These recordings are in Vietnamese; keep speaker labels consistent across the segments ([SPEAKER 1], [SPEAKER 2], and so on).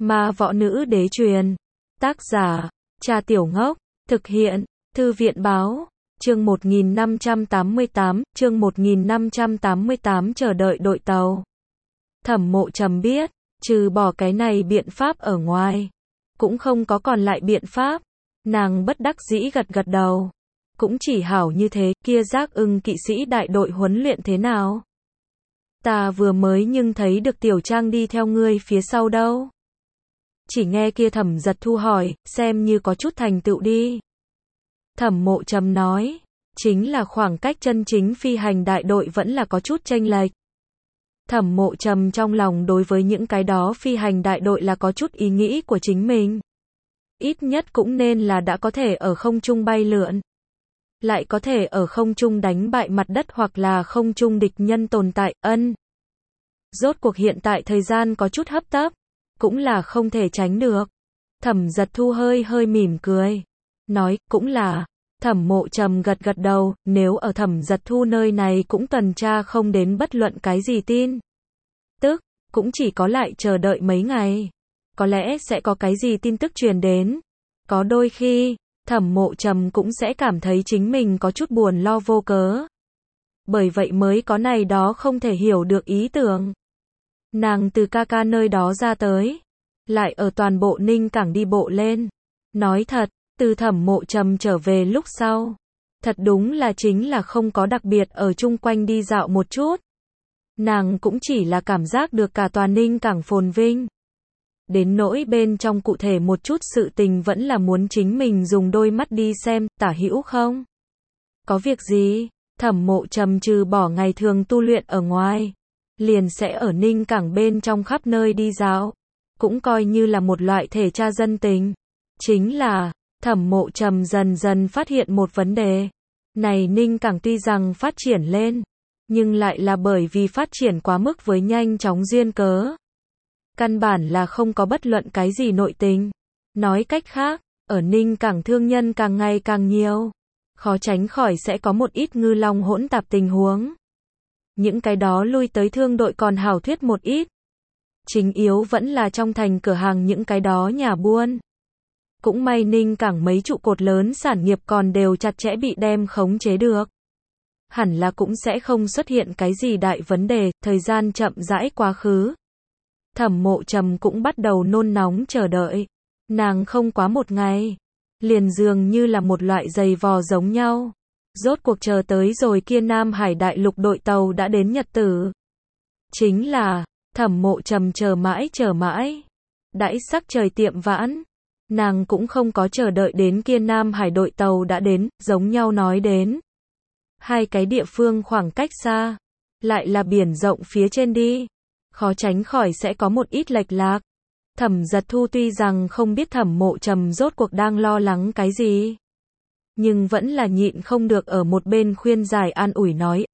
[SPEAKER 1] Ma võ nữ đế truyền. Tác giả, Cha Tiểu Ngốc. Thực hiện, Thư viện báo. Chương 1588, chờ đợi đội tàu. Thẩm Mộ Trầm biết, trừ bỏ cái này biện pháp ở ngoài, cũng không có còn lại biện pháp. Nàng bất đắc dĩ gật gật đầu. Cũng chỉ hảo như thế, kia Giác Ưng kỵ sĩ đại đội huấn luyện thế nào? Ta vừa mới nhưng thấy được Tiểu Trang đi theo ngươi phía sau đâu. Chỉ nghe kia Thẩm Giật Thu hỏi, xem như có chút thành tựu đi. Thẩm Mộ Trầm nói, chính là khoảng cách chân chính phi hành đại đội vẫn là có chút chênh lệch. Thẩm Mộ Trầm trong lòng đối với những cái đó phi hành đại đội là có chút ý nghĩ của chính mình. Ít nhất cũng nên là đã có thể ở không trung bay lượn, lại có thể ở không trung đánh bại mặt đất hoặc là không trung địch nhân tồn tại. Rốt cuộc hiện tại thời gian có chút hấp tấp, cũng là không thể tránh được. Thẩm Giật Thu hơi mỉm cười, nói, cũng là. Thẩm Mộ Trầm gật gật đầu, nếu ở Thẩm Giật Thu nơi này cũng tuần tra không đến bất luận cái gì tin tức, cũng chỉ có lại chờ đợi mấy ngày. Có lẽ sẽ có cái gì tin tức truyền đến. Có đôi khi, Thẩm Mộ Trầm cũng sẽ cảm thấy chính mình có chút buồn lo vô cớ. Bởi vậy mới có này đó không thể hiểu được ý tưởng. Nàng từ ca ca nơi đó ra tới, lại ở toàn bộ Ninh Cảng đi bộ lên. Nói thật, từ Thẩm Mộ Trầm trở về lúc sau, thật đúng là chính là không có đặc biệt ở chung quanh đi dạo một chút. Nàng cũng chỉ là cảm giác được cả tòa Ninh Cảng phồn vinh. Đến nỗi bên trong cụ thể một chút sự tình vẫn là muốn chính mình dùng đôi mắt đi xem, tả hữu không? Có việc gì? Thẩm Mộ Trầm trừ bỏ ngày thường tu luyện ở ngoài, liền sẽ ở Ninh Cảng bên trong khắp nơi đi dạo, cũng coi như là một loại thể tra dân tình. Chính là, Thẩm Mộ Trầm dần dần phát hiện một vấn đề. Này Ninh Cảng tuy rằng phát triển lên, nhưng lại là bởi vì phát triển quá mức với nhanh chóng duyên cớ. Căn bản là không có bất luận cái gì nội tình. Nói cách khác, ở Ninh Cảng thương nhân càng ngày càng nhiều, khó tránh khỏi sẽ có một ít ngư long hỗn tạp tình huống. Những cái đó lui tới thương đội còn hảo thuyết một ít. Chính yếu vẫn là trong thành cửa hàng những cái đó nhà buôn. Cũng may Ninh Cảng mấy trụ cột lớn sản nghiệp còn đều chặt chẽ bị đem khống chế được. Hẳn là cũng sẽ không xuất hiện cái gì đại vấn đề, thời gian chậm rãi quá khứ. Thẩm Mộ Trầm cũng bắt đầu nôn nóng chờ đợi. Nàng không quá một ngày, liền dường như là một loại giày vò giống nhau. Rốt cuộc chờ tới rồi kia Nam Hải đại lục đội tàu đã đến nhật tử. Chính là, Thẩm Mộ Trầm chờ mãi. Đãi sắc trời tiệm vãn, nàng cũng không có chờ đợi đến kia Nam Hải đội tàu đã đến, giống nhau nói đến. Hai cái địa phương khoảng cách xa, lại là biển rộng phía trên đi, khó tránh khỏi sẽ có một ít lệch lạc. Thẩm Giật Thu tuy rằng không biết Thẩm Mộ Trầm rốt cuộc đang lo lắng cái gì, nhưng vẫn là nhịn không được ở một bên khuyên giải an ủi nói,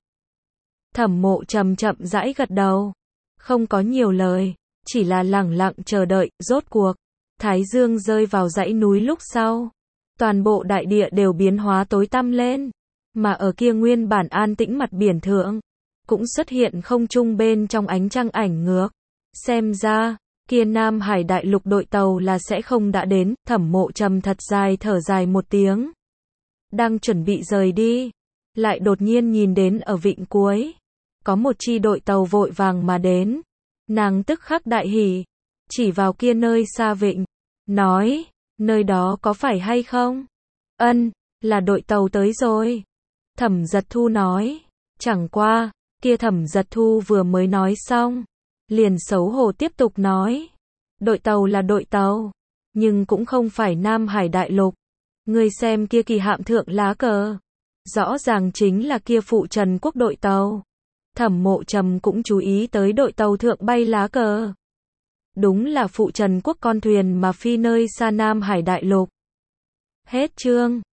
[SPEAKER 1] Thẩm Mộ Trầm chậm rãi gật đầu, không có nhiều lời, chỉ là lẳng lặng chờ đợi. Rốt cuộc, Thái Dương rơi vào dãy núi lúc sau, toàn bộ đại địa đều biến hóa tối tăm lên, mà ở kia nguyên bản an tĩnh mặt biển thượng, cũng xuất hiện không trung bên trong ánh trăng ảnh ngược. Xem ra, kia Nam Hải đại lục đội tàu là sẽ không đã đến. Thẩm Mộ Trầm thật dài thở dài một tiếng, đang chuẩn bị rời đi, lại đột nhiên nhìn đến ở vịnh cuối, có một chi đội tàu vội vàng mà đến. Nàng tức khắc đại hỉ, chỉ vào kia nơi xa vịnh, nói, nơi đó có phải hay không? Là đội tàu tới rồi. Thẩm Giật Thu nói, chẳng qua, kia Thẩm Giật Thu vừa mới nói xong, liền xấu hổ tiếp tục nói, đội tàu là đội tàu, nhưng cũng không phải Nam Hải đại lục. Ngươi xem kia kỳ hạm thượng lá cờ, rõ ràng chính là kia Phụ Trần quốc đội tàu. Thẩm Mộ Trầm cũng chú ý tới đội tàu thượng bay lá cờ. Đúng là Phụ Trần quốc con thuyền mà phi nơi xa Nam Hải đại lục. Hết chương.